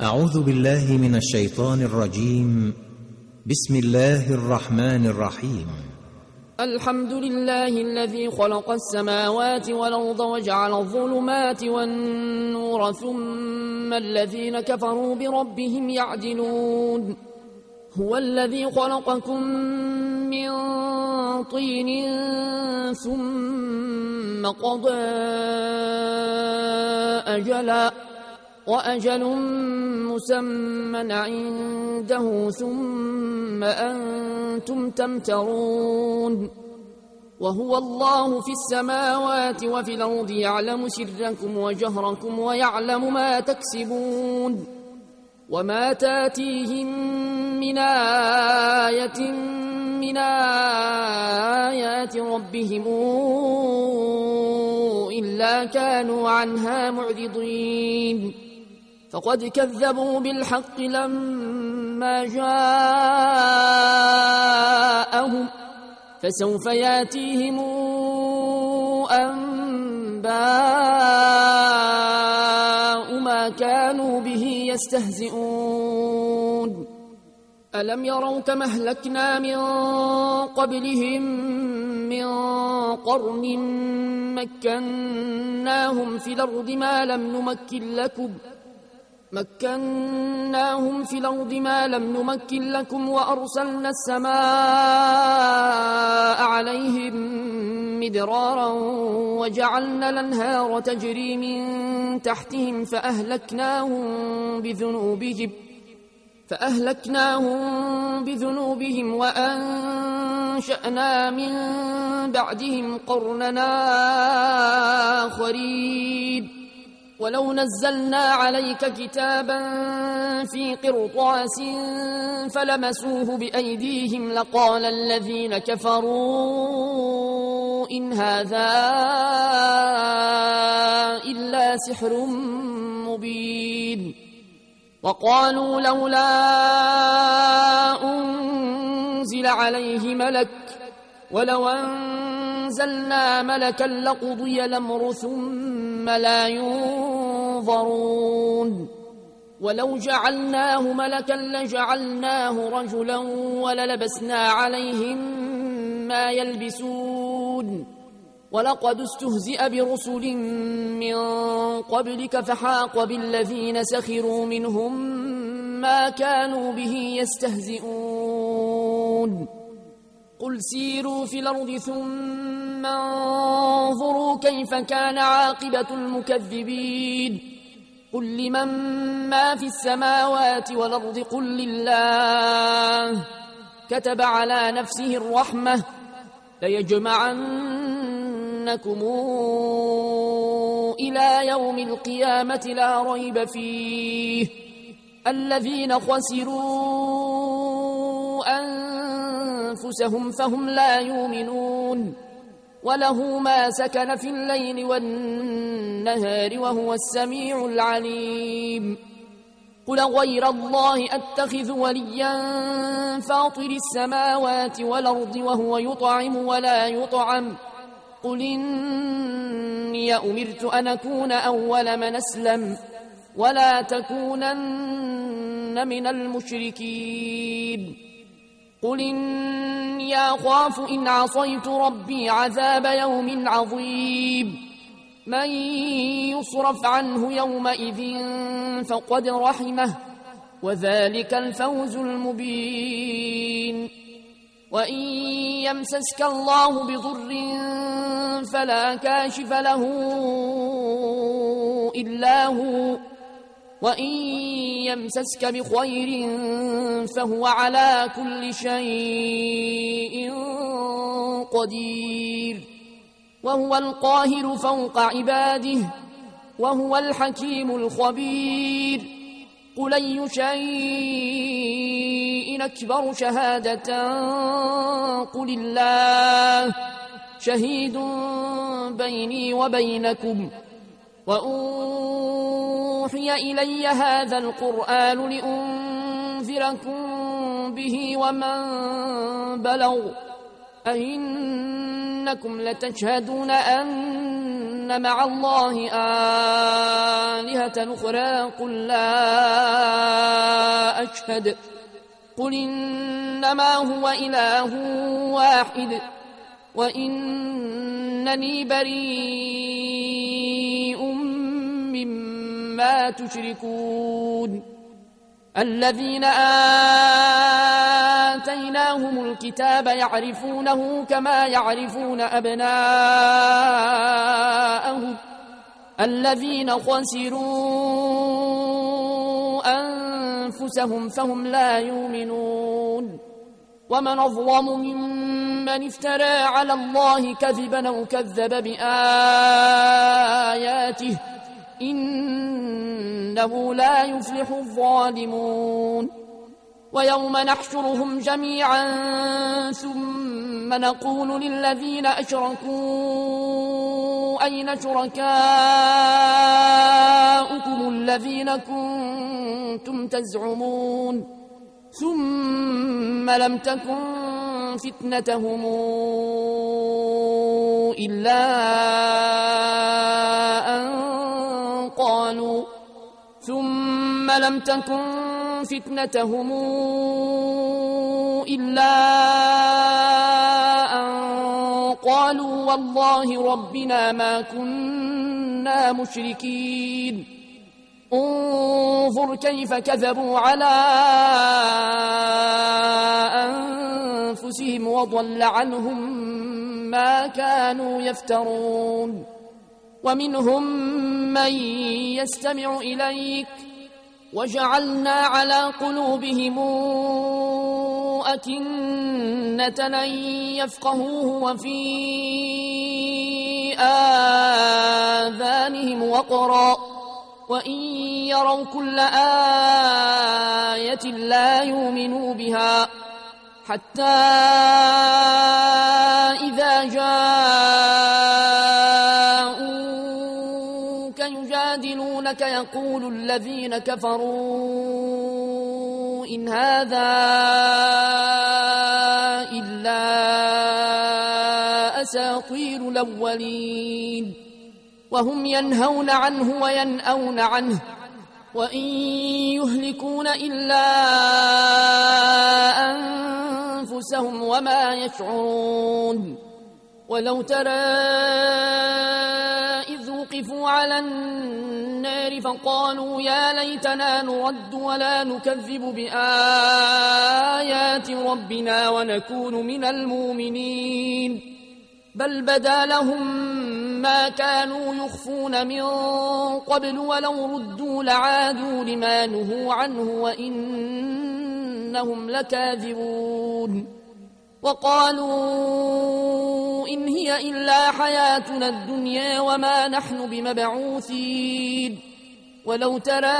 أعوذ بالله من الشيطان الرجيم. بسم الله الرحمن الرحيم. الحمد لله الذي خلق السماوات والأرض وجعل الظلمات والنور ثم الذين كفروا بربهم يعدلون. هو الذي خلقكم من طين ثم قضى أجلا وأجل مسمى عنده ثم أنتم تمترون. وهو الله في السماوات وفي الأرض يعلم سركم وجهركم ويعلم ما تكسبون. وما تاتيهم من آية من آيات ربهم إلا كانوا عنها معرضين. فقد كذبوا بالحق لما جاءهم فسوف ياتيهم أنباء ما كانوا به يستهزئون. ألم يروا كما أهلكنا من قبلهم من قرن مكناهم في الأرض ما لم نمكن لكم وأرسلنا السماء عليهم مدرارا وجعلنا الأنهار تجري من تحتهم فأهلكناهم بذنوبهم وأنشأنا من بعدهم قرننا آخرين. ولو نزلنا عليك كتابا في قرطاس فلمسوه بأيديهم لقال الذين كفروا إن هذا إلا سحر مبين. وقالوا لولا أنزل عليه ملك ولو أنزلنا ملكا لقضي الأمر ثم لا ينظرون. ولو جعلناه ملكا لجعلناه رجلا وللبسنا عليهم ما يلبسون. ولقد استهزئ برسل من قبلك فحاق بالذين سخروا منهم ما كانوا به يستهزئون. قل سيروا في الأرض ثم انظروا كيف كان عاقبة المكذبين. قل لمن ما في السماوات والأرض قل لله كتب على نفسه الرحمة ليجمعنكم إلى يوم القيامة لا ريب فيه الذين خسروا أنفسهم فهم لا يؤمنون. وله ما سكن في الليل والنهار وهو السميع العليم. قل غير الله أتخذ وليا فاطر السماوات والأرض وهو يطعم ولا يطعم. قل إني أمرت أن أكون أول من أسلم ولا تكونن من المشركين. قل إني أخاف إن عصيت ربي عذاب يوم عظيم. من يصرف عنه يومئذ فقد رحمه وذلك الفوز المبين. وإن يمسسك الله بضر فلا كاشف له إلا هو وإن يمسسك بخير فهو على كل شيء قدير. وهو القاهر فوق عباده وهو الحكيم الخبير. قل أي شيء أكبر شهادة قل الله شهيد بيني وبينكم. وأوحي إلي هذا القرآن لأنذركم به ومن بلغ أئنكم لتشهدون أن مع الله آلهة أخرى قل لا يشهد قل إنما هو إله واحد وإنني بريء مما تشركون الذين آتيناهم الكتاب يعرفونه كما يعرفون أبناءهم الذين خسروا أنفسهم فهم لا يؤمنون ومن أظلم ممن افترى على الله كذبا أو كذب بآياته إنه لا يفلح الظالمون ويوم نحشرهم جميعا ثم نقول للذين أشركوا أين شركاؤكم الذين كنتم تزعمون ثم لم تكن فتنتهم إلا أن قالوا والله ربنا ما كنا مشركين انظر كيف كذبوا على أنفسهم وضل عنهم ما كانوا يفترون ومنهم من يستمع إليك وجعلنا على قلوبهم أكنة أن يفقهوه وفي آذانهم وقرا وإن يروا كل آية لا يؤمنوا بها حتى إذا جاءوك يجادلونك يقول الذين كفروا إن هذا إلا أساطير الأولين وهم ينهون عنه وينأون عنه وإن يهلكون إلا أنفسهم وما يشعرون ولو ترى إذ وقفوا على النار فقالوا يا ليتنا نرد ولا نكذب بآيات ربنا ونكون من المؤمنين بل بدا لهم ما كانوا يخفون من قبل ولو ردوا لعادوا لما نهوا عنه وإنهم لكاذبون وقالوا إن هي إلا حياتنا الدنيا وما نحن بمبعوثين ولو ترى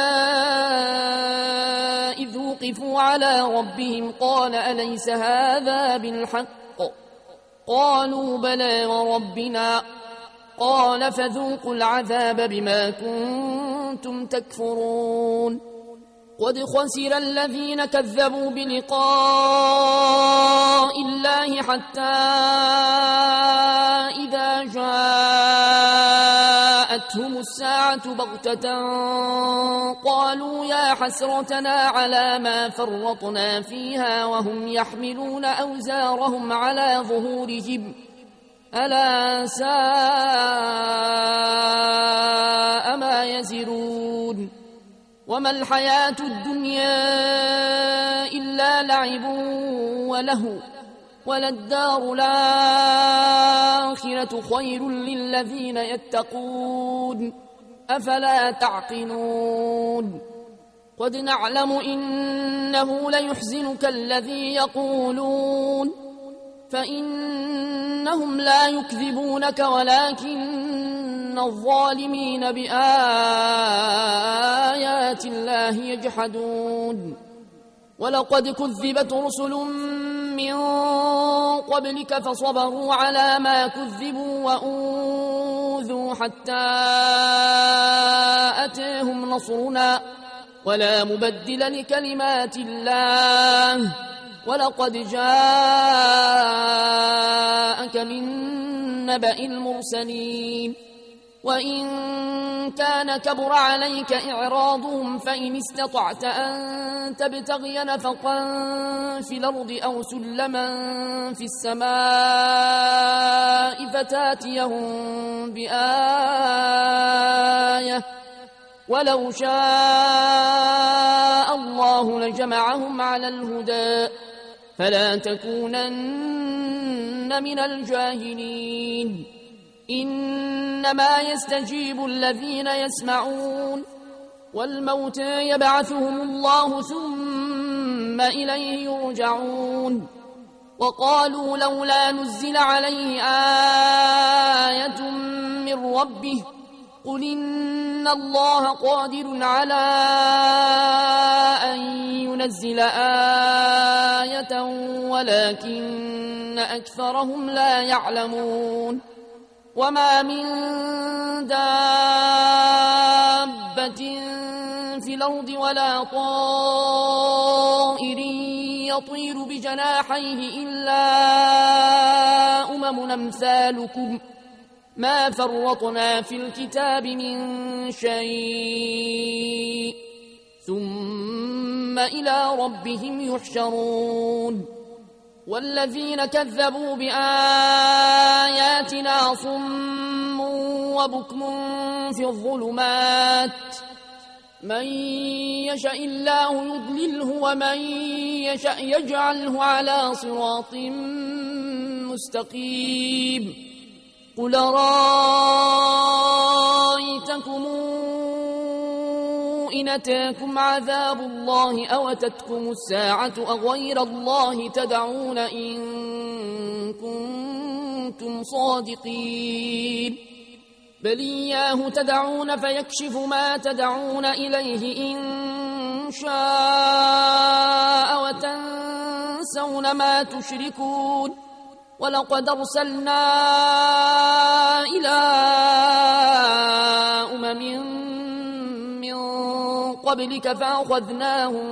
إذ وقفوا على ربهم قال أليس هذا بالحق قالوا بلى وربنا قال فذوقوا العذاب بما كنتم تكفرون قد خسر الذين كذبوا بلقاء الله حتى إذا جاءتهم الساعة بغتة قالوا يا حسرتنا على ما فرطنا فيها وهم يحملون أوزارهم على ظهورهم ألا ساء ما يزرون وما الحياة الدنيا إلا لعب وله وللدار الآخرة خير للذين يتقون أفلا تعقلون قد نعلم إنه ليحزنك الذي يقولون فإنهم لا يكذبونك ولكن الظالمين بآيات الله يجحدون ولقد كذبت رسل من قبلك فصبروا على ما كذبوا وأوذوا حتى أتاهم نصرنا ولا مبدل لكلمات الله ولقد جاءك من نبأ المرسلين وإن كان كبر عليك إعراضهم فإن استطعت أن تبتغي نفقا في الأرض أو سلما في السماء فتاتيهم بآية ولو شاء الله لجمعهم على الهدى فلا تكونن من الجاهلين إنما يستجيب الذين يسمعون والموتى يبعثهم الله ثم إليه يرجعون وقالوا لولا نزل عليه آية من ربه قل إن الله قادر على أن ينزل آية ولكن أكثرهم لا يعلمون وما من دابة في الأرض ولا طائر يطير بجناحيه إلا أمثالكم ما فرطنا في الكتاب من شيء ثم إلى ربهم يحشرون والذين كذبوا بآياتنا صم وبكم في الظلمات من يشاء الله يضلله ومن يشاء يجعله على صراط مستقيم قل رأيتكم إن أتاكم عذاب الله أو أتتكم الساعة أغير الله تدعون إن كنتم صادقين بل إياه تدعون فيكشف ما تدعون إليه إن شاء وتنسون ما تشركون ولقد أرسلنا إلى من قبلك فأخذناهم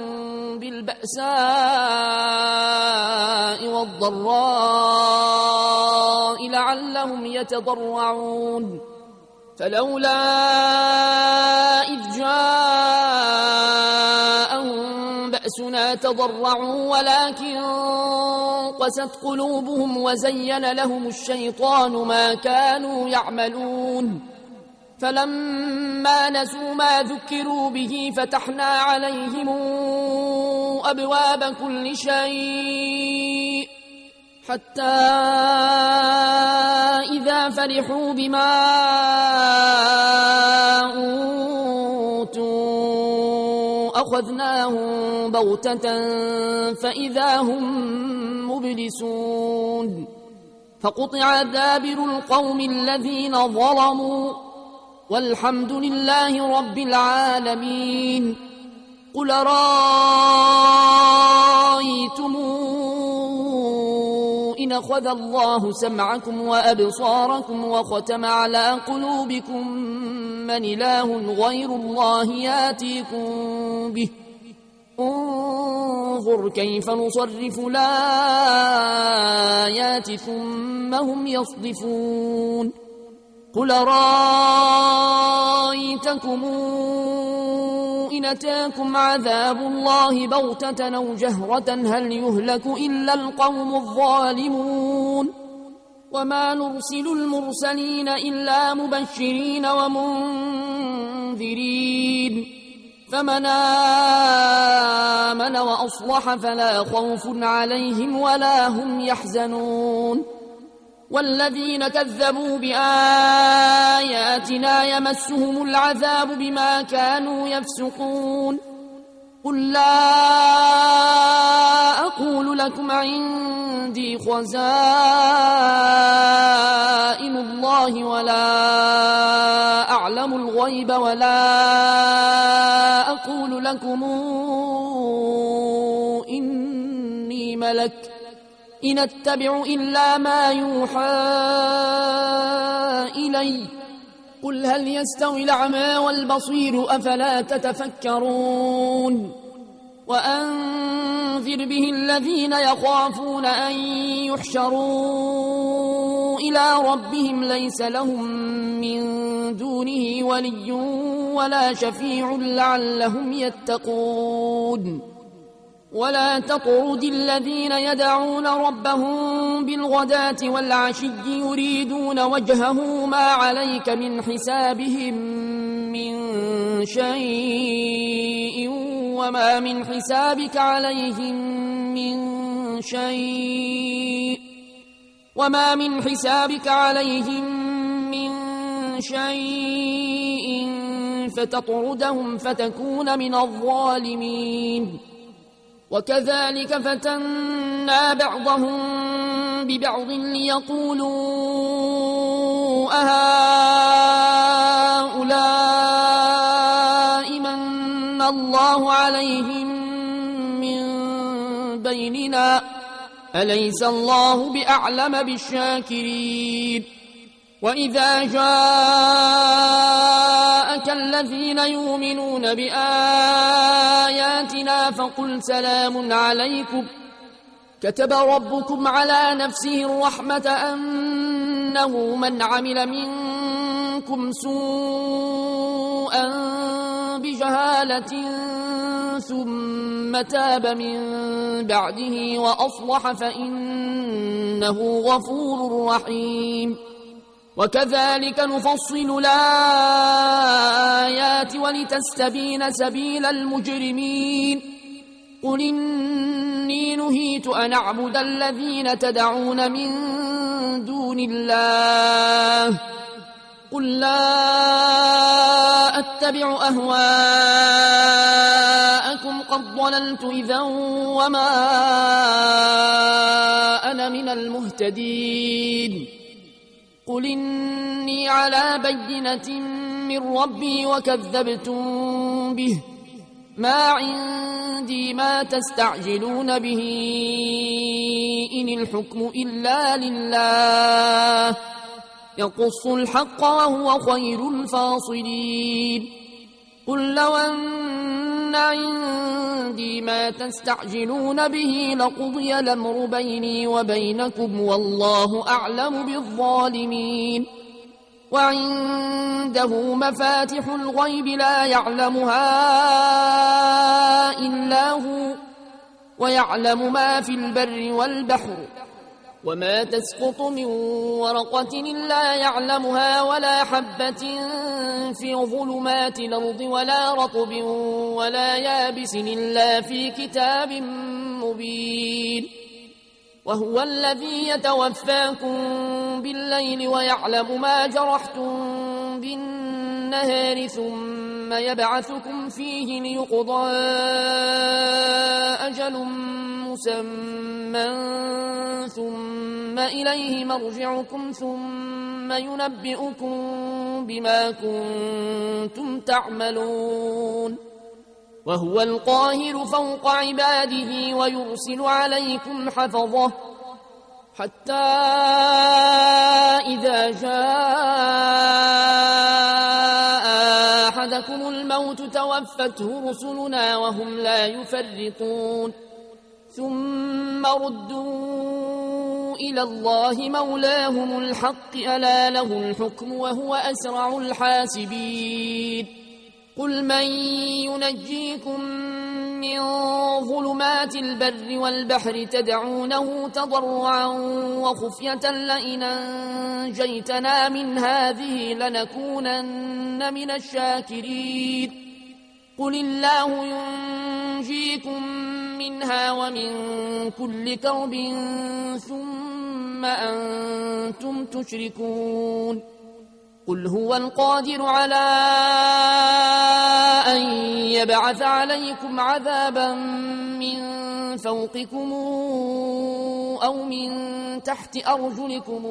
بالبأساء والضراء لعلهم يتضرعون فلولا إذ جاءهم بأسنا تضرعوا ولكن قست قلوبهم وزين لهم الشيطان ما كانوا يعملون فلما نسوا ما ذكروا به فتحنا عليهم أبواب كل شيء حتى إذا فرحوا بما أوتوا أخذناهم بغتة فإذا هم مبلسون فقطع دابر القوم الذين ظلموا والحمد لله رب العالمين قل رأيتم إن أخذ الله سمعكم وأبصاركم وختم على قلوبكم من إله غير الله ياتيكم به انظر كيف نصرف الآيات ثم هم يصدفون قل رأيتكم إن أتاكم عذاب الله بغتة أو جهرة هل يهلك إلا القوم الظالمون وما نرسل المرسلين إلا مبشرين ومنذرين فمن آمن وأصلح فلا خوف عليهم ولا هم يحزنون والذين كذبوا بآياتنا يمسهم العذاب بما كانوا يفسقون قل لا أقول لكم عندي خزائن الله ولا أعلم الغيب ولا أقول لكم إني ملك إن أتبع إلا ما يوحى إلي قل هل يستوي الأعمى والبصير أفلا تتفكرون وأنذر به الذين يخافون أن يحشروا إلى ربهم ليس لهم من دونه ولي ولا شفيع لعلهم يتقون ولا تطرد الذين يدعون ربهم بالغداة والعشي يريدون وجهه ما عليك من حسابهم من شيء وما من حسابك عليهم من شيء فتطردهم فتكون من الظالمين وكذلك فتنا بعضهم ببعض ليقولوا أهؤلاء من الله عليهم من بيننا أليس الله بأعلم بالشاكرين وإذا جاءك الذين يؤمنون بآياتنا فقل سلام عليكم كتب ربكم على نفسه الرحمة أنه من عمل منكم سوءا بجهالة ثم تاب من بعده وأصلح فإنه غفور رحيم وكذلك نفصل الآيات ولتستبين سبيل المجرمين قل إني نهيت أن أعبد الذين تدعون من دون الله قل لا أتبع أهواءكم قد ضللت إذا وما أنا من المهتدين قل إني على بينة من ربي وكذبتم به ما عندي ما تستعجلون به إن الحكم إلا لله يقص الحق وهو خير الفاصلين قل لو أن عندي ما تستعجلون به لقضي الأمر بيني وبينكم والله أعلم بالظالمين وعنده مفاتح الغيب لا يعلمها إلا هو ويعلم ما في البر والبحر وما تسقط من ورقة إلا يعلمها ولا حبة في ظلمات الأرض ولا رطب ولا يابس إلا في كتاب مبين وهو الذي يتوفاكم بالليل ويعلم ما جرحتم بالنهار ثم يبعثكم فيه ليقضى أجل مسمى ثم إليه مرجعكم ثم ينبئكم بما كنتم تعملون وهو القاهر فوق عباده ويرسل عليكم حفظه حتى إذا جاء أحدكم الموت توفته رسلنا وهم لا يفرطون ثم ردوا إلى الله مولاهم الحق ألا له الحكم وهو أسرع الحاسبين قل من ينجيكم من ظلمات البر والبحر تدعونه تضرعا وخفية لئن أنجيتنا من هذه لنكونن من الشاكرين قل الله ينجيكم منها ومن كل كرب ثم أنتم تشركون قل هو القادر على أن يبعث عليكم عذابا من فوقكم أو من تحت أرجلكم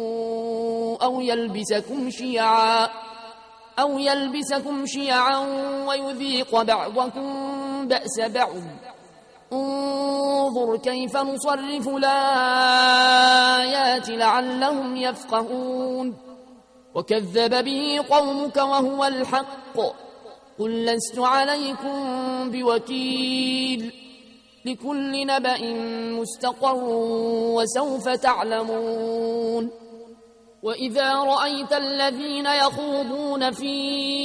أو يلبسكم شيعا ويذيق بعضكم بأس بعض انظر كيف نصرف الآيات لعلهم يفقهون وكذب به قومك وهو الحق قل لست عليكم بوكيل لكل نبأ مستقر وسوف تعلمون وإذا رأيت الذين يخوضون في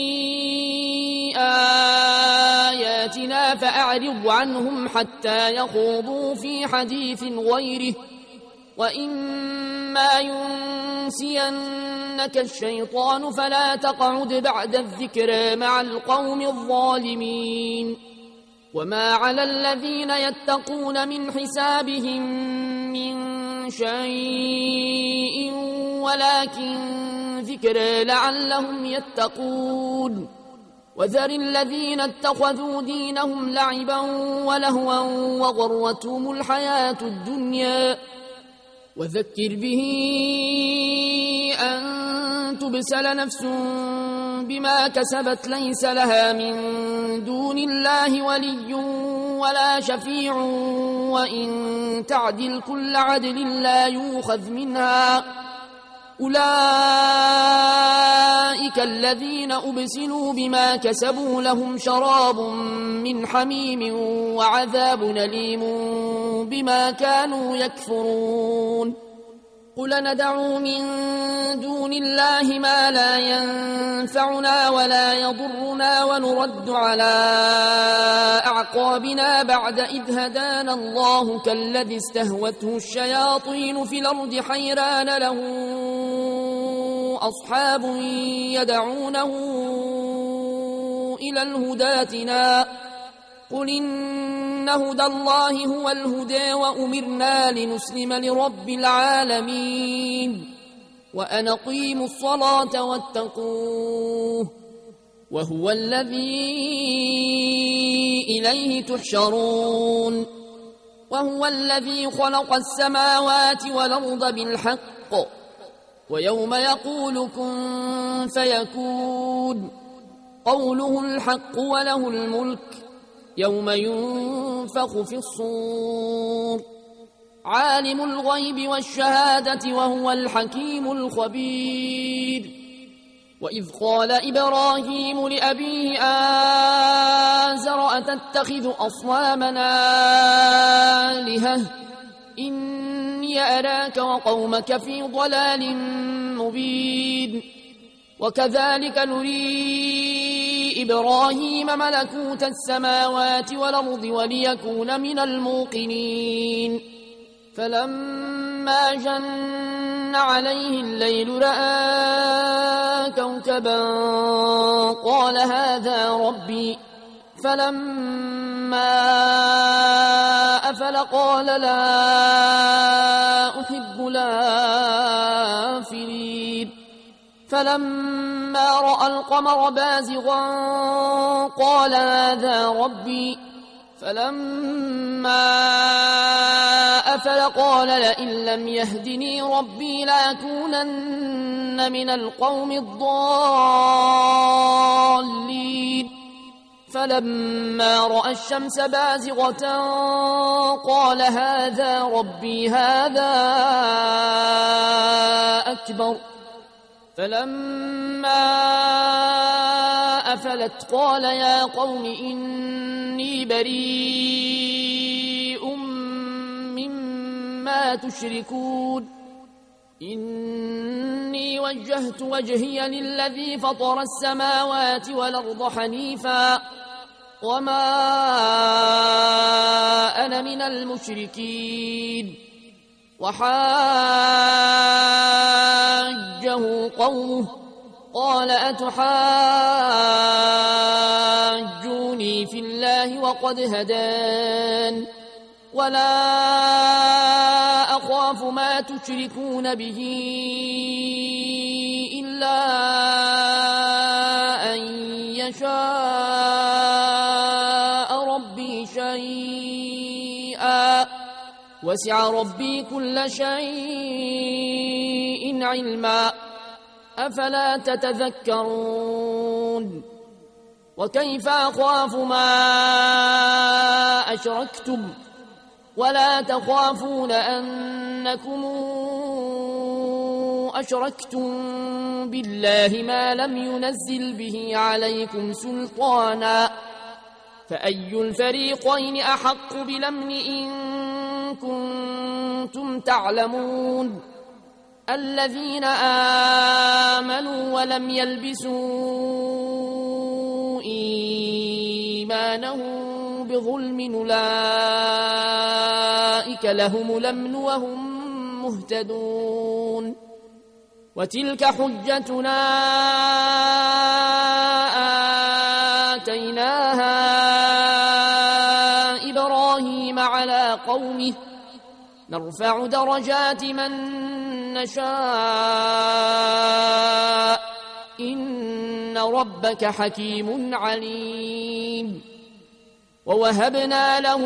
آياتنا فأعرض عنهم حتى يخوضوا في حديث غيره، وإما ينسينك الشيطان فلا تقعد بعد الذكرى مع القوم الظالمين. وما على الذين يتقون من حسابهم من شيء ولكن ذكرى لعلهم يتقون. وذر الذين اتخذوا دينهم لعبا ولهوا وغرتهم الحياة الدنيا، وذكر به أن تبسل نفس بما كسبت ليس لها من دون الله ولي ولا شفيع، وإن تعدل كل عدل لا يؤخذ منها. أولئك الذين أبسلوا بما كسبوا لهم شراب من حميم وعذاب أليم بما كانوا يكفرون. قل ندعو من دون الله ما لا ينفعنا ولا يضرنا ونرد على أعقابنا بعد إذ هدانا الله كالذي استهوته الشياطين في الأرض حيران له أصحاب يدعونه إلى الهدى ائتنا. قل إن هدى الله هو الهدى وأمرنا لنسلم لرب العالمين وأن أقيموا الصلاة واتقوه وهو الذي إليه تحشرون. وهو الذي خلق السماوات والأرض بالحق ويوم يقول كن فيكون قوله الحق وله الملك يوم ينفخ في الصور عالم الغيب والشهادة وهو الحكيم الخبير. وإذ قال إبراهيم لأبيه آزر أتتخذ أصنامنا آلهة إني أراك وقومك في ضلال مبين. وكذلك نري إبراهيم ملكوت السماوات والأرض وليكون من الموقنين. فلما جن عليه الليل رأى كوكبا قال هذا ربي، فلما أفل قال لا أحب الآفلين. فلما رأى القمر بازغا قال هذا ربي، فلما أفل قال لئن لم يهدني ربي لأكونن من القوم الضالين. فلما رأى الشمس بازغة قال هذا ربي هذا أكبر. فلما أفلت قال يا قوم إني بريء مما تشركون إني وجهت وجهي للذي فطر السماوات والأرض حنيفا وما أنا من المشركين. وحاجه قومه قال أتحاجوني في الله وقد هدان ولا أخاف ما تشركون به إلا أن يشاء ربي شيئا وسع ربي كل شيء علما أفلا تتذكرون. وكيف أخاف ما أشركتم ولا تخافون أنكم أشركتم بالله ما لم ينزل به عليكم سلطانا فأي الفريقين أحق بالأمن إن كنتم تعلمون. الذين آمنوا ولم يلبسوا إيمانهم بظلم أولئك لهم الأمن وهم مهتدون وتلك حجتنا آتيناها إبراهيم على قومه نرفع درجات من نشاء إن ربك حكيم عليم ووهبنا له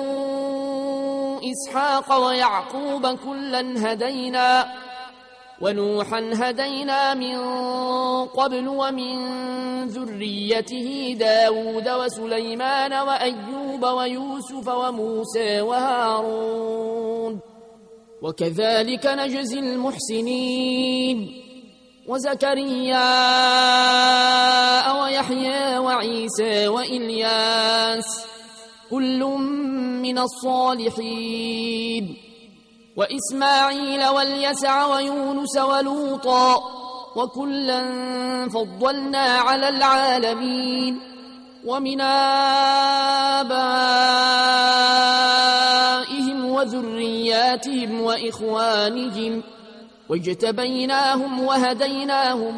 إسحاق ويعقوب كلا هدينا ونوحا هدينا من قبل ومن ذريته داود وسليمان وأيوب ويوسف وموسى وهارون وكذلك نجزي المحسنين وزكريا ويحيى وعيسى وإلياس كل من الصالحين وإسماعيل واليسع ويونس ولوطا وكلا فضلنا على العالمين ومن آبائهم وذرياتهم وإخوانهم واجتبيناهم وهديناهم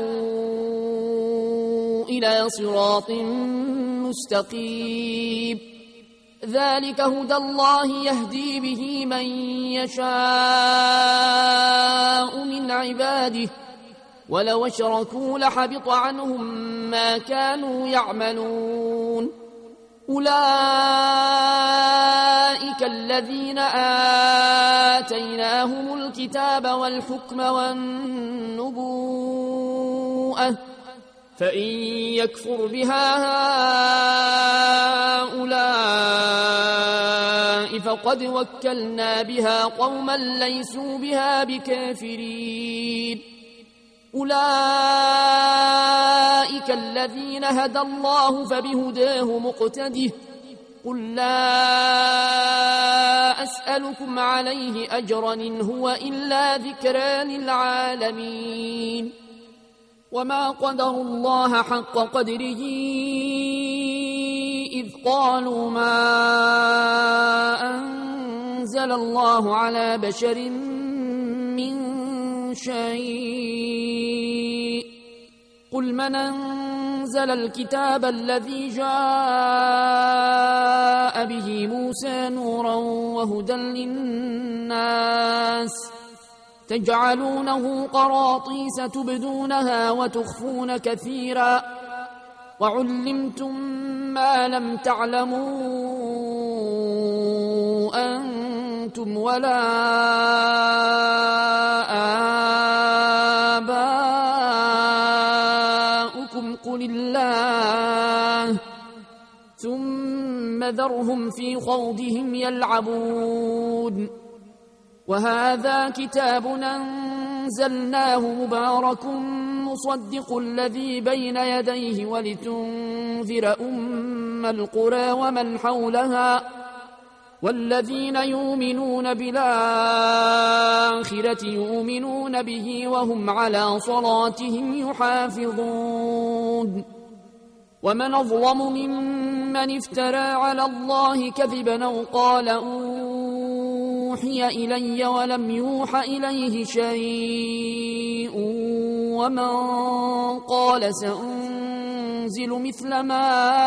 إلى صراط مستقيم ذلك هدى الله يهدي به من يشاء من عباده ولو اشركوا لحبط عنهم ما كانوا يعملون أولئك الذين آتيناهم الكتاب والحكم والنبوءة فإن يكفر بها هؤلاء فقد وكلنا بها قوما ليسوا بها بكافرين أولئك الذين هدى الله فبهداه مقتده قل لا أسألكم عليه أجرا إن هو إلا ذكرى للعالمين وما قدروا الله حق قدره إذ قالوا ما أنزل الله على بشر من شيء قل من أنزل الكتاب الذي جاء به موسى نورا وهدى للناس تجعلونه قراطيس تبدونها وتخفون كثيرا وعلمتم ما لم تعلموا أنتم ولا آباؤكم قل الله ثم ذرهم في خوضهم يلعبون وهذا كتاب أنزلناه مبارك مصدق الذي بين يديه ولتنذر أم القرى ومن حولها والذين يؤمنون بالآخرة يؤمنون به وهم على صلاتهم يحافظون ومن أظلم ممن افترى على الله كذبا أو قال أوحي إلي ولم يوح إليه شيء ومن قال سأنزل مثل ما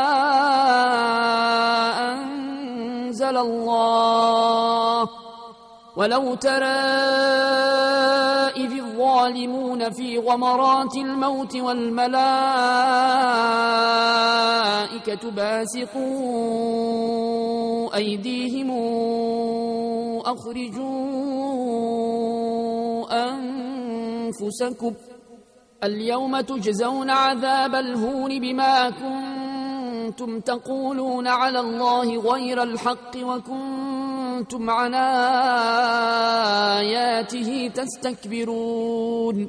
أنزل الله ولو ترى إذ الظالمون في غمرات الموت والملائكة باسطوا أيديهم أخرجوا أنفسكم اليوم تجزون عذاب الهون بما كنتم تقولون على الله غير الحق وكنتم عن آياته تستكبرون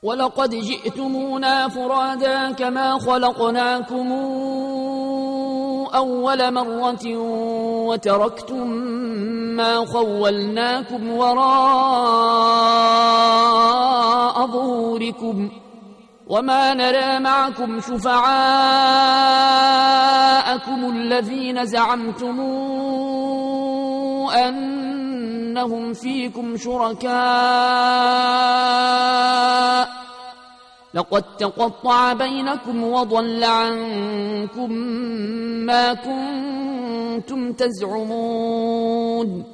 ولقد جئتمونا فرادا كما خلقناكم أول مرة وتركتم ما خولناكم وراء ظهوركم وما نرى معكم شفعاءكم الذين زعمتم أنهم فيكم شركاء لقد تقطع بينكم وضل عنكم ما كنتم تزعمون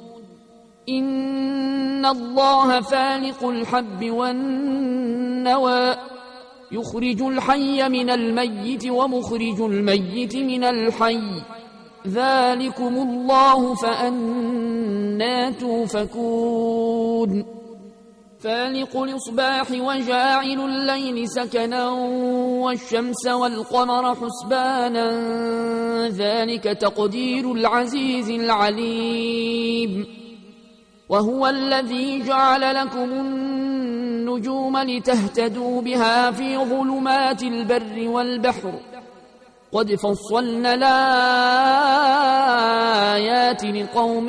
إن الله فالق الحب والنوى يخرج الحي من الميت ومخرج الميت من الحي ذلكم الله فأنى توفكون فالق الإصباح وجاعل الليل سكنا والشمس والقمر حسبانا ذلك تقدير العزيز العليم وهو الذي جعل لكم النجوم لتهتدوا بها في ظلمات البر والبحر قد فصلنا الآيات لقوم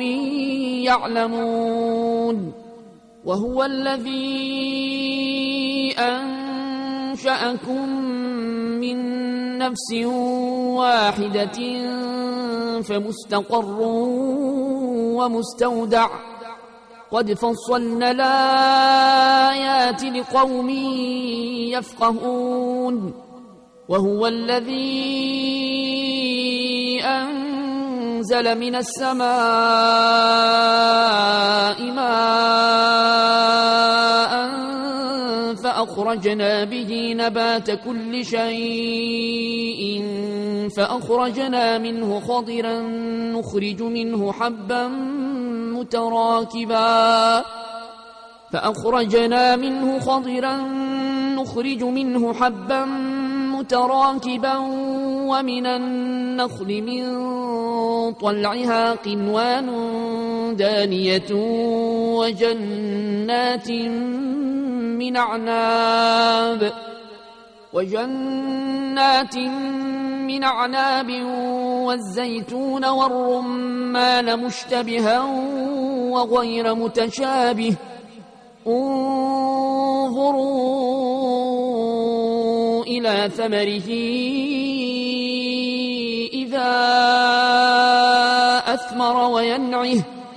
يعلمون وهو الذي أنشأكم من نفس واحدة فمستقر ومستودع قد فصلنا الآيات لقوم يفقهون وهو الذي أنزل من السماء ماء فأخرجنا به نبات كل شيء فأخرجنا منه خضرا نخرج منه حبا متراكبا ومن النخل من طلعها قنوان دانية وجنات من أعناب والزيتون والرمان مشتبها وغير متشابه انظروا إلى ثمره إذا أثمر وينعه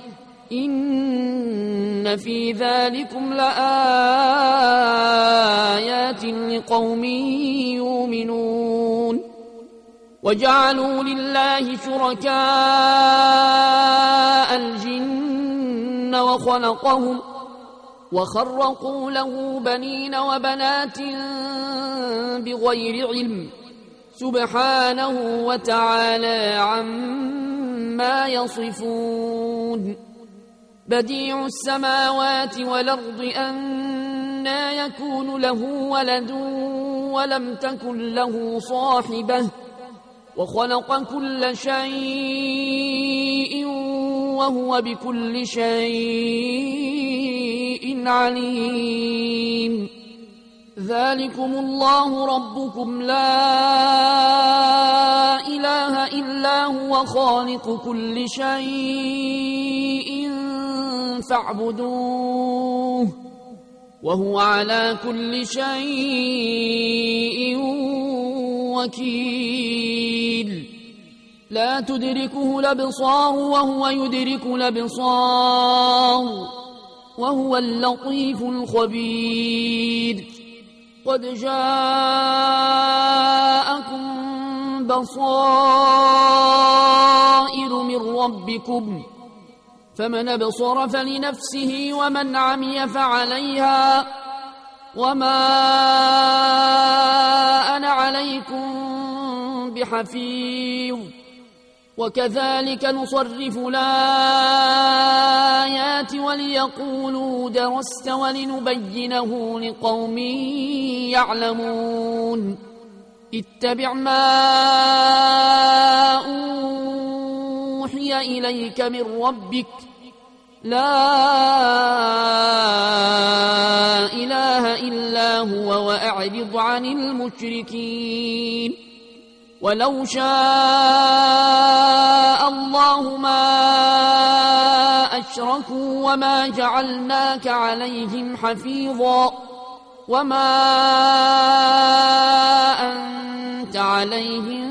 إن في ذلكم لآيات لقوم يؤمنون وجعلوا لله شركاء الجن وخلقهم وخرقوا له بنين وبنات بغير علم سبحانه وتعالى عما يصفون بديع السماوات والأرض أنى يكون له ولد ولم تكن له صاحبة وخلق كل شيء وهو بكل شيء عليم ذلكم الله ربكم لا إله إلا هو خالق كل شيء فاعبدوه وهو على كل شيء وكيل لا تدركه الأبصار وهو يدرك الأبصار وهو اللطيف الخبير قد جاءكم بصائر من ربكم فمن أبصر فلنفسه ومن عمي فعليها وما أنا عليكم بحفيظ وكذلك نصرف الآيات وليقولوا درست ولنبينه لقوم يعلمون اتبع ما أوحي إليك من ربك لا إله إلا هو وأعرض عن المشركين ولو شاء الله ما أشركوا وما جعلناك عليهم حفيظا وما أنت عليهم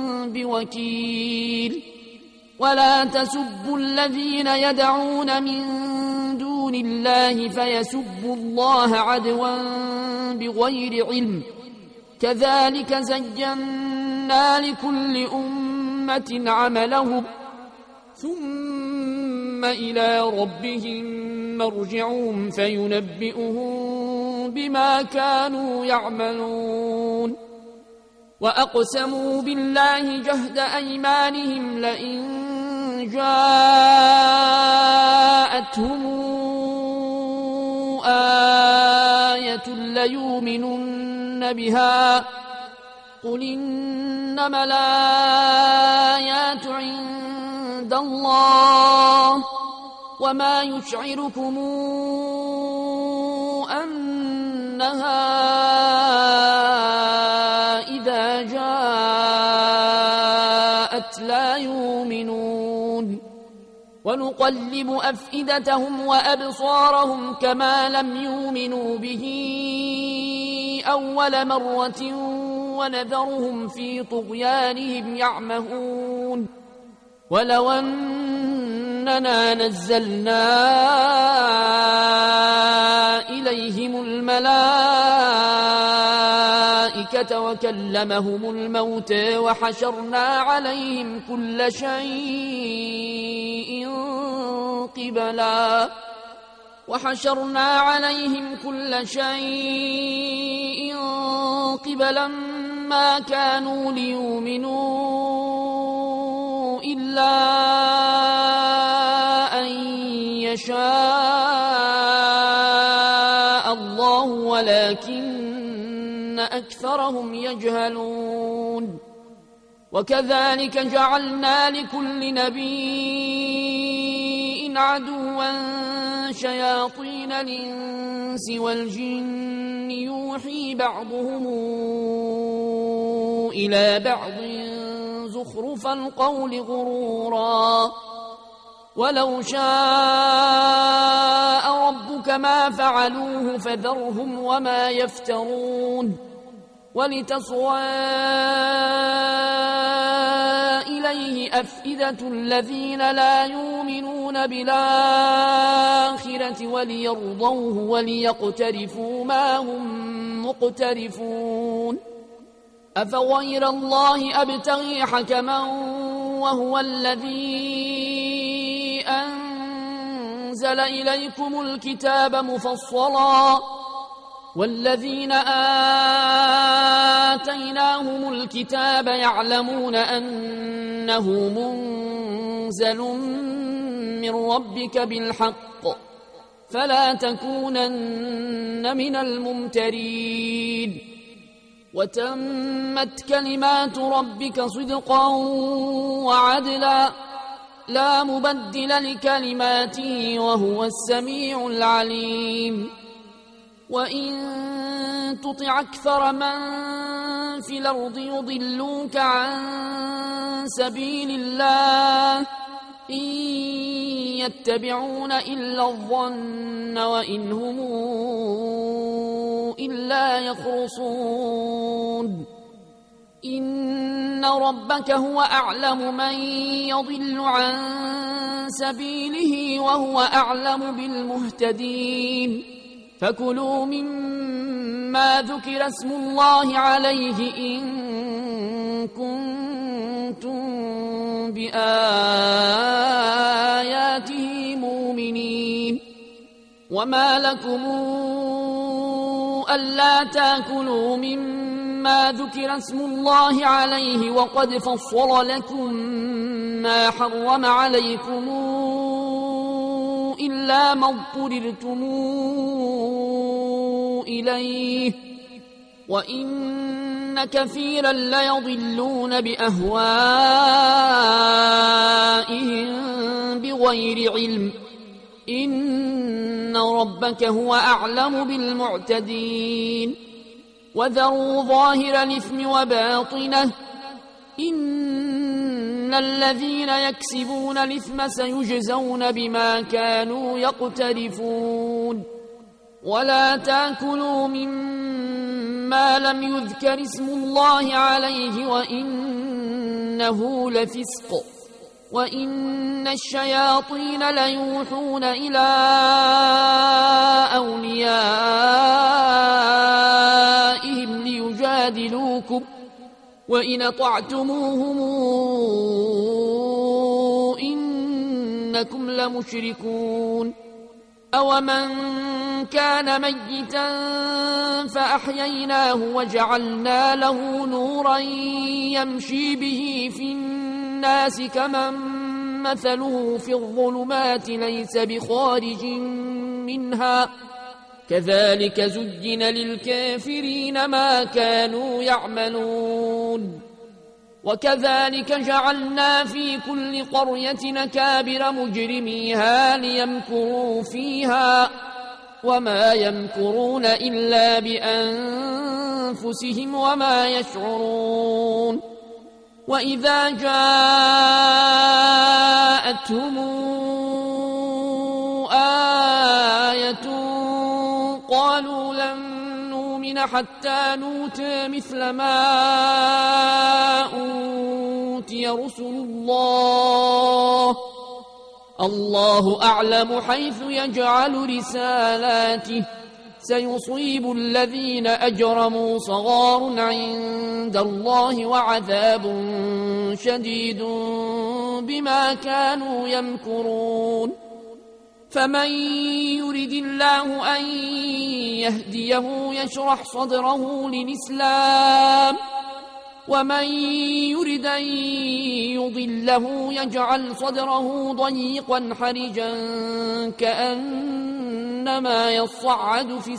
بوكيل ولا تسبوا الذين يدعون من دون الله فيسبوا الله عدوا بغير علم كذلك زينا لكل أمة عملهم ثم إلى ربهم مرجعهم فينبئهم بما كانوا يعملون وأقسموا بالله جهد أيمانهم لئن جاءتهم آية ليؤمنن بها قل إنما الآيات عند الله وما يشعركم أنها إذا جاءت لا يؤمنون ونقلب أفئدتهم وأبصارهم كما لم يؤمنوا به أول مرة ونذرهم في طغيانهم يعمهون ولو أننا نزلنا إليهم الملائكة وكلمهم الموتى وحشرنا عليهم كل شيء قبلا ما كانوا ليؤمنوا إلا أن يشاء الله ولكن أكثرهم يجهلون وكذلك جعلنا لكل نبي عدوا شياطين الإنس والجن يوحي بعضهم إلى بعض زخرف القول غرورا ولو شاء ربك ما فعلوه فذرهم وما يفترون ولتصغى إليه أفئدة الذين لا يؤمنون بالآخرة وليرضوه وليقترفوا ما هم مقترفون أفغير الله أبتغي حكما وهو الذي أنزل إليكم الكتاب مفصلا والذين آتيناهم الكتاب يعلمون أنه منزل من ربك بالحق فلا تكونن من الممترين وتمت كلمات ربك صدقا وعدلا لا مبدل لكلماته وهو السميع العليم وإن تطع أكثر من في الأرض يضلوك عن سبيل الله إن يتبعون إلا الظن وإن هم إلا يخرصون إن ربك هو أعلم من يضل عن سبيله وهو أعلم بالمهتدين فكلوا مما ذكر اسم الله عليه إن كنتم بآياته مؤمنين وما لكم ألا تأكلوا مما ذكر اسم الله عليه وقد فصل لكم ما حرم عليكم إلا ما اضطررتم إليه وإن كثيرا ليضلون بأهوائهم بغير علم إن ربك هو أعلم بالمعتدين وذروا ظاهر الإثم وباطنه إن الذين يكسبون الإثم سيجزون بما كانوا يقترفون ولا تأكلوا مما لم يذكر اسم الله عليه وإنه لفسق وإن الشياطين ليوحون إلى أوليائهم ليجادلوكم وإن أطعتموهم إنكم لمشركون أومن كان ميتا فأحييناه وجعلنا له نورا يمشي به في الناس كمن مثله في الظلمات ليس بخارج منها كذلك زين للكافرين ما كانوا يعملون وكذلك جعلنا في كل قرية أكابر مجرميها ليمكروا فيها وما يمكرون إلا بأنفسهم وما يشعرون وإذا جاءتهم آية قالوا لن نؤمن حتى نؤتى مثل ما أوتي رسل الله الله أعلم حيث يجعل رسالاته سيصيب الذين أجرموا صغار عند الله وعذاب شديد بما كانوا يمكرون فمن يرد الله أن يهديه يشرح صدره للإسلام ومن يرد أن يضله يجعل صدره ضيقا حرجا كأنما يصعد في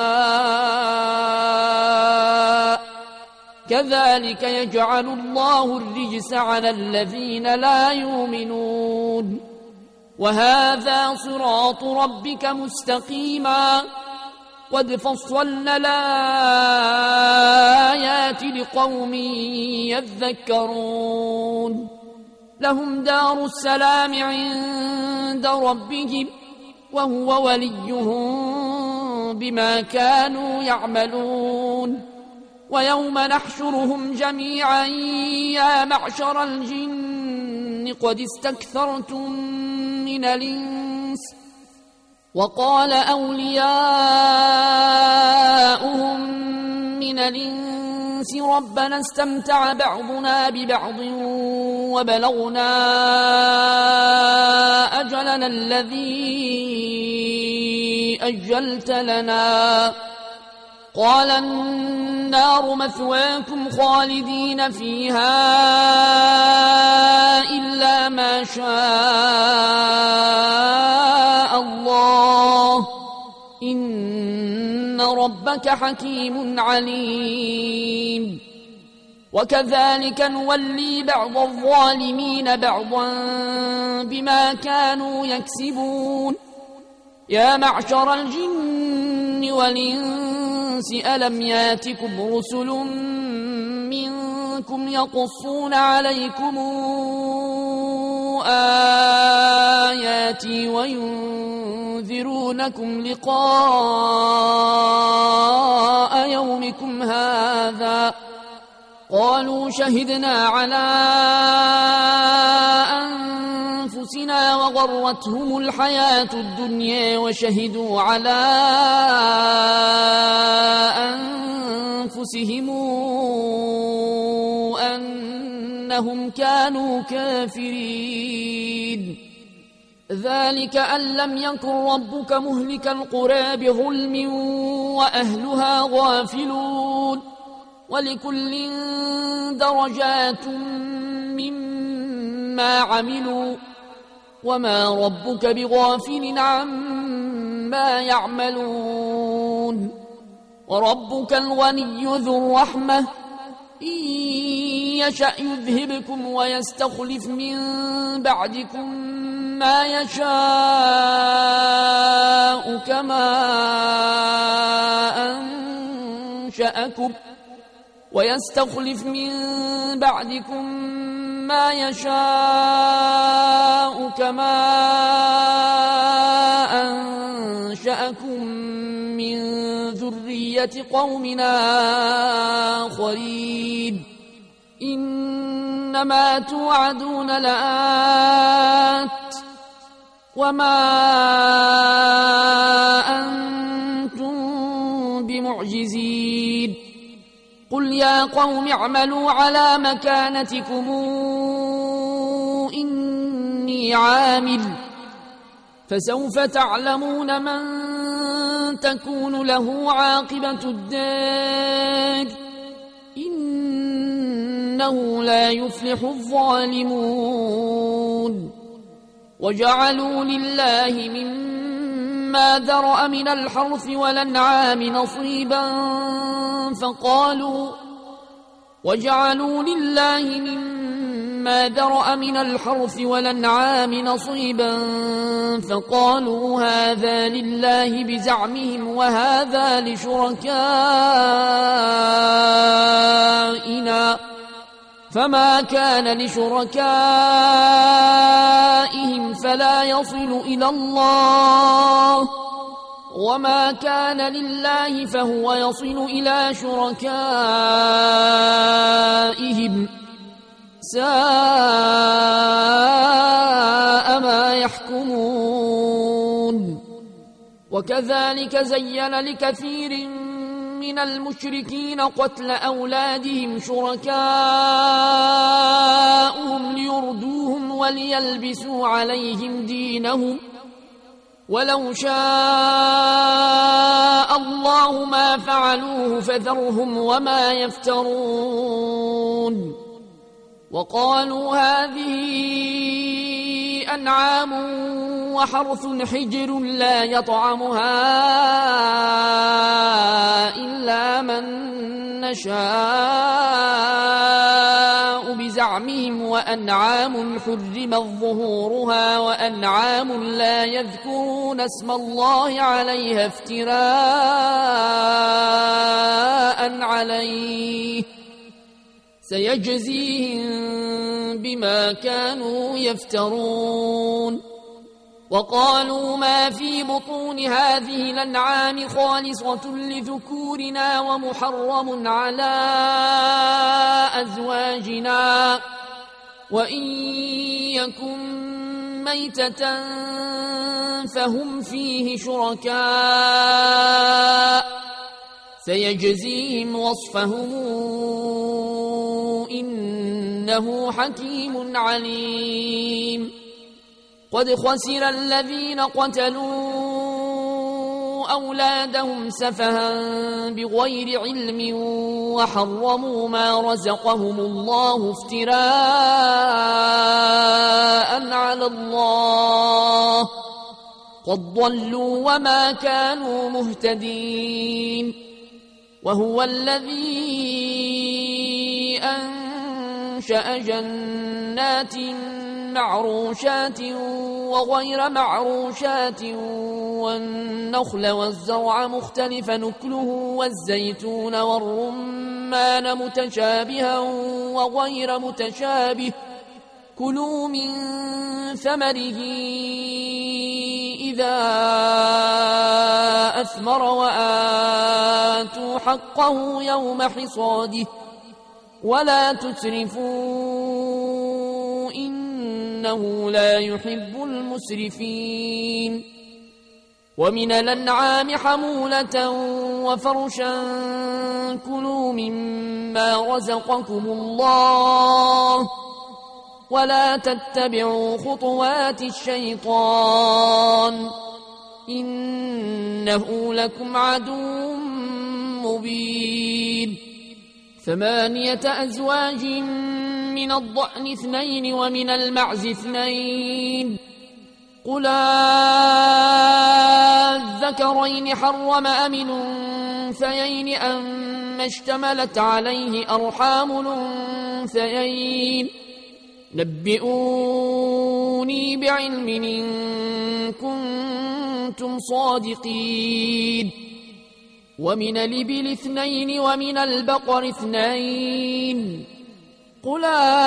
السماء كذلك يجعل الله الرجس على الذين لا يؤمنون وهذا صراط ربك مستقيما قد فصلنا الآيات لقوم يذكرون لهم دار السلام عند ربهم وهو وليهم بما كانوا يعملون ويوم نحشرهم جميعا يا معشر الجن قد استكثرتم من الإنس وقال أولياؤهم من الإنس ربنا استمتع بعضنا ببعض وبلغنا أجلنا الذي أجلت لنا قال النار مثواكم خالدين فيها إلا ما شاء الله إن ربك حكيم عليم وكذلك نولي بعض الظالمين بعضا بما كانوا يكسبون يا معشر الجن والإنس ألم ياتكم رسل منكم يقصون عليكم آياتي وينذرونكم لقاء يومكم هذا قالوا شهدنا على أنفسنا وغرتهم الحياة الدنيا وشهدوا على أنفسهم أنهم كانوا كافرين ذلك أن لم يكن ربك مهلك القرى بظلم وأهلها غافلون ولكل درجات مما عملوا وما ربك بغافل عما يعملون وربك الغني ذو الرحمة إن يشأ يذهبكم ويستخلف من بعدكم ما يشاء كما أنشأكم ويستخلف من بعدكم ما يشاء كما أنشأكم من ذرية قومنا آخرين إنما توعدون لآت وما أنتم بمعجزين قل يا قوم اعملوا على مكانتكم إني عامل فسوف تعلمون من تكون له عاقبة الدار إنه لا يفلح الظالمون وجعلوا لله مما ذرأ من الحرث والأنعام نصيبا فقالوا هذا لله بزعمهم وهذا لشركائنا فما كان لشركائهم فلا يصل إلى الله وما كان لله فهو يصل إلى شركائهم ساء ما يحكمون وكذلك زين لكثير من المشركين قتل أولادهم شركاؤهم ليردوهم وليلبسوا عليهم دينهم ولو شاء الله ما فعلوه فذرهم وما يفترون وقالوا هذه أنعام وحرث حجر لا يطعمها إلا من نشاء بزعمهم وأنعام حرمت ظهورها وأنعام لا يذكرون اسم الله عليها افتراء عليه سيجزيهم بما كانوا يفترون وقالوا ما في بطون هذه الأنعام خالصة لذكورنا ومحرم على أزواجنا وإن يكن ميتة فهم فيه شركاء سيجزيهم وصفهم إنه حكيم عليم قد خسر الذين قتلوا أولادهم سفها بغير علم وحرموا ما رزقهم الله افتراء على الله قد ضلوا وما كانوا مهتدين وهو الذي أنشأ جنات معروشات وغير معروشات والنخل والزرع مختلف نكله والزيتون والرمان متشابها وغير متشابه كلوا من ثمره إذا أثمر وآتوا حقه يوم حصاده ولا تسرفوا إنه لا يحب المسرفين ومن الأنعام حمولة وفرشا كلوا مما رزقكم الله ولا تتبعوا خطوات الشيطان إنه لكم عدو مبين 8 أزواج من الضأن 2 ومن المعز 2 قل الذكرين حرم أم الأنثيين أما اشتملت عليه أرحام الأنثيين نبئوا ائتوني بعلم إن كنتم صادقين ومن الإبل 2 ومن البقر 2 قل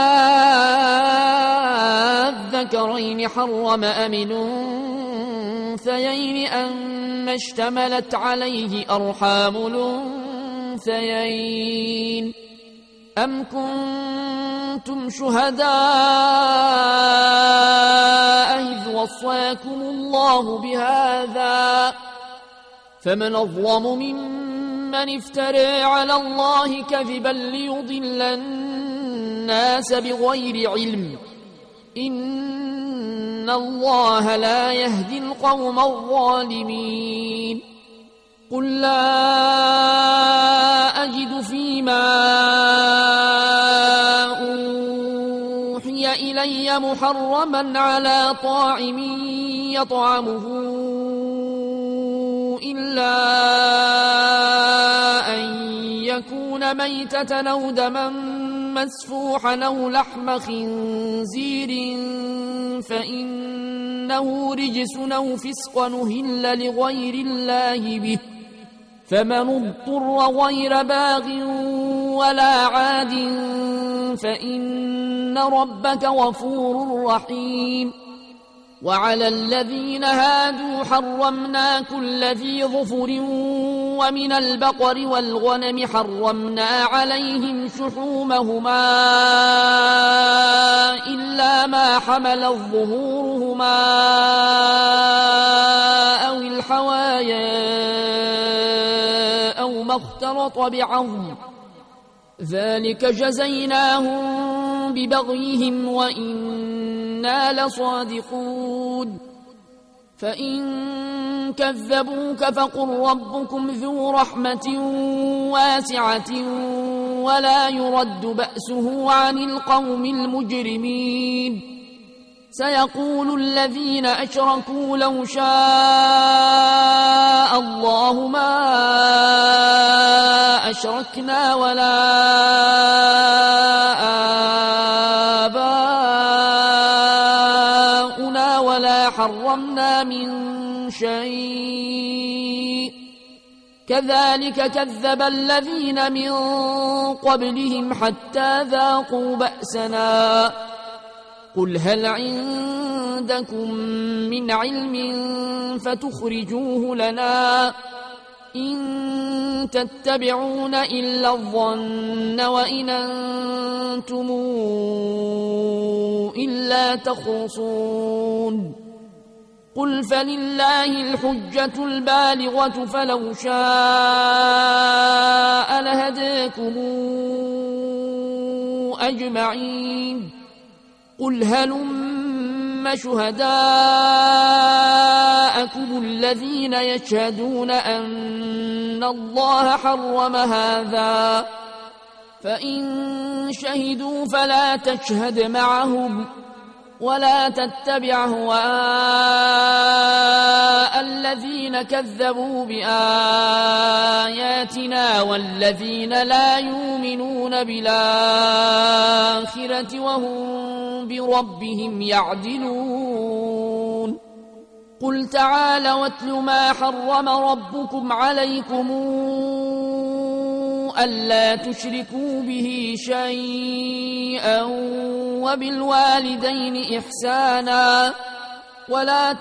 أذكرين حرم أم الأنثيين أما اشتملت عليه أرحام الأنثيين أم كنتم شهداء إذ وصاكم الله بهذا فمن أظلم ممن افترى على الله كذبا ليضل الناس بغير علم إن الله لا يهدي القوم الظالمين قل لا أجد فيما أوحي إلي محرما على طاعم يطعمه إلا أن يكون ميتة أو دما مسفوحا أو لحم خنزير فإنه رجس أو فسق أهل لغير الله به فمن اضطر غير باغ ولا عاد فإن ربك غفور رحيم وعلى الذين هادوا حرمنا كل ذي ظفر ومن البقر والغنم حرمنا عليهم شحومهما إلا ما حملت ظهورهما أو الحوايا أو ما اختلط بعظم ذلك جزيناهم ببغيهم وإنا لصادقون فإن كذبوك فقل ربكم ذو رحمة واسعة ولا يرد بأسه عن القوم المجرمين سيقول الذين أشركوا لو شاء الله ما أشركنا ولا آباؤنا ولا حرمنا من شيء كذلك كذب الذين من قبلهم حتى ذاقوا بأسنا قل هل عندكم من علم فتخرجوه لنا إن تتبعون إلا الظن وإن أنتم إلا تخرصون قل فلله الحجة البالغة فلو شاء لهداكم أجمعين قل هلم شهداءكم الذين يشهدون أن الله حرم هذا فإن شهدوا فلا تشهد معهم ولا تتبع هواء الذين كذبوا بآياتنا والذين لا يؤمنون بالآخرة وهم بربهم يعدلون قل تعالوا واتل ما حرم ربكم عليكم ألا تشركوا به شيئا وبالوالدين إحسانا ولا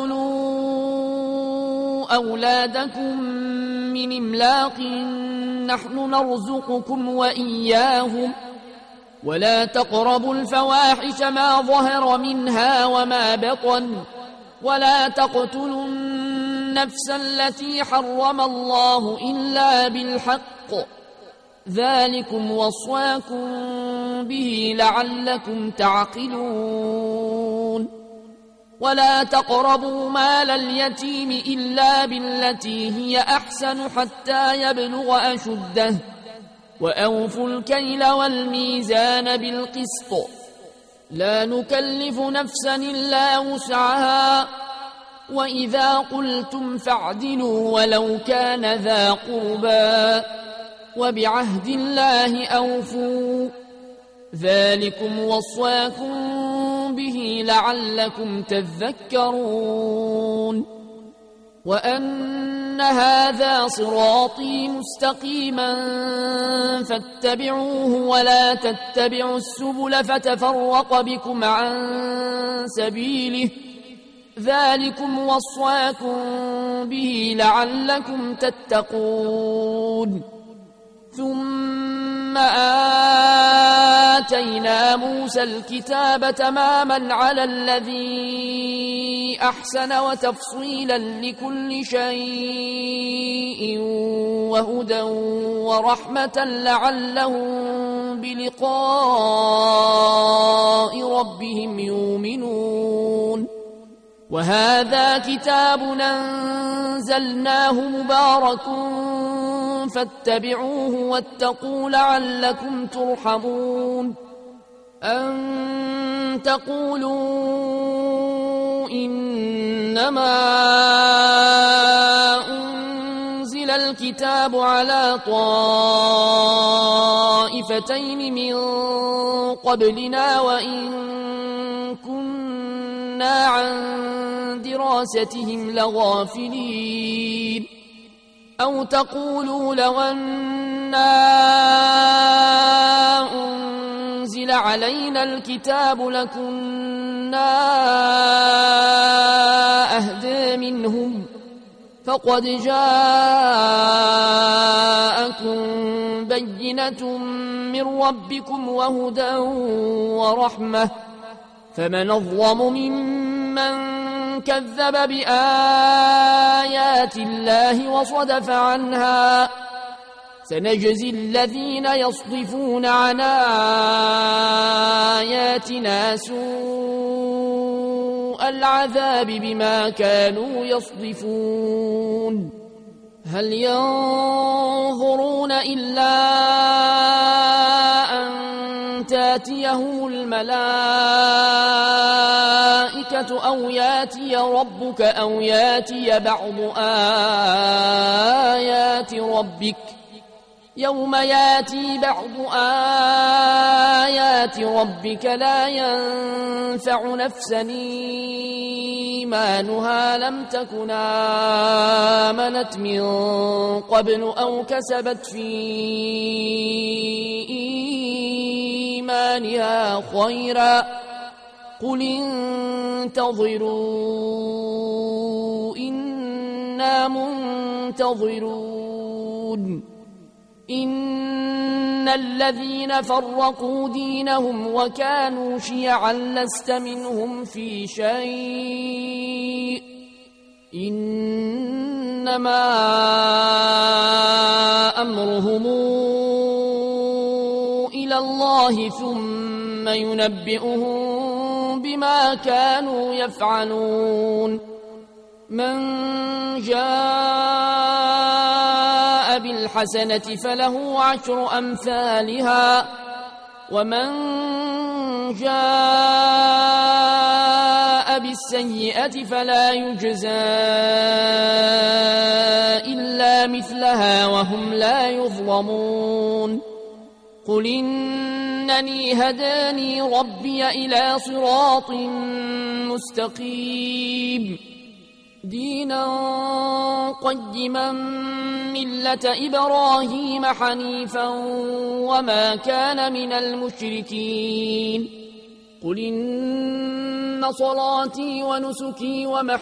تقتلوا أولادكم من إملاق نحن نرزقكم وإياهم ولا تقربوا الفواحش ما ظهر منها وما بطن ولا تقتلوا النفس التي حرم الله إلا بالحق ذلكم وصاكم به لعلكم تعقلون ولا تقربوا مال اليتيم إلا بالتي هي أحسن حتى يبلغ أشده وأوفوا الكيل والميزان بالقسط لا نكلف نفسا إلا وسعها وإذا قلتم فاعدلوا ولو كان ذا قربى وبعهد الله أوفوا ذلكم وصاكم به لعلكم تذكرون وأن هذا صراطي مستقيما فاتبعوه ولا تتبعوا السبل فتفرق بكم عن سبيله ذلكم وصاكم به لعلكم تتقون ثم آتينا موسى الكتاب تماما على الذي أحسن وتفصيلا لكل شيء وهدى ورحمة لعلهم بلقاء ربهم يؤمنون وهذا كتاب أنزلناه مبارك فاتبعوه واتقوا لعلكم ترحمون أن تقولوا إنما أنزل الكتاب على طائفتين من قبلنا وإن كنا عن دراستهم لغافلين أو تقولوا لو أنا أنزل علينا الكتاب لكنا أهدى منهم فقد جاءكم بينة من ربكم وهدى ورحمة فمن أظلم ممن كذب بآيات الله وصدف عنها سنجزي الذين يصدفون عن آياتنا سوء العذاب بما كانوا يصدفون هل ينظرون إلا أن تاتيهم الملائكة أو ياتي ربك أو ياتي بعض آيات ربك يوم ياتي بعض آيات ربك لا ينفع نفسا إيمانها لم تكن آمنت من قبل أو كسبت في إيمانها خيرا قل انتظروا إنا منتظرون إن الذين فرقوا دينهم وكانوا شيعا لست منهم في شيء إنما أمرهم إلى الله ثم ينبئهم بما كانوا يفعلون من جاء بالحسنة فله 10 أمثالها ومن جاء بالسيئة فلا يجزى إلا مثلها وهم لا يظلمون قل إنني هداني ربي إلى صراط مستقيم دينا قيما ملة إبراهيم حنيفا وما كان من المشركين قل إن صلاتي ونسكي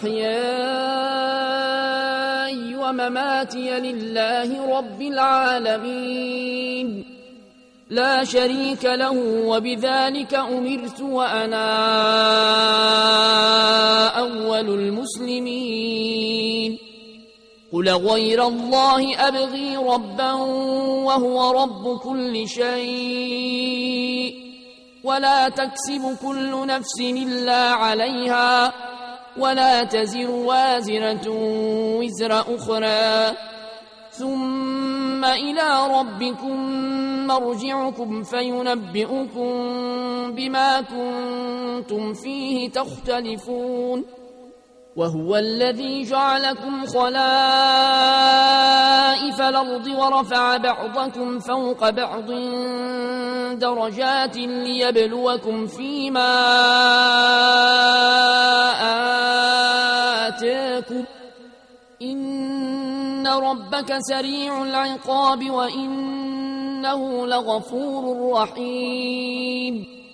ومحياي ومماتي لله رب العالمين لا شريك له وبذلك أمرت وأنا أول المسلمين قل غير الله أبغي ربا وهو رب كل شيء ولا تكسب كل نفس إلا عليها ولا تزر وازرة وزر أخرى ثم إلى ربكم مرجعكم فينبئكم بما كنتم فيه تختلفون وهو الذي جعلكم خلائف الأرض ورفع بعضكم فوق بعض درجات ليبلوكم فيما أتاكم إن ربك سريع العقاب وإنه لغفور رحيم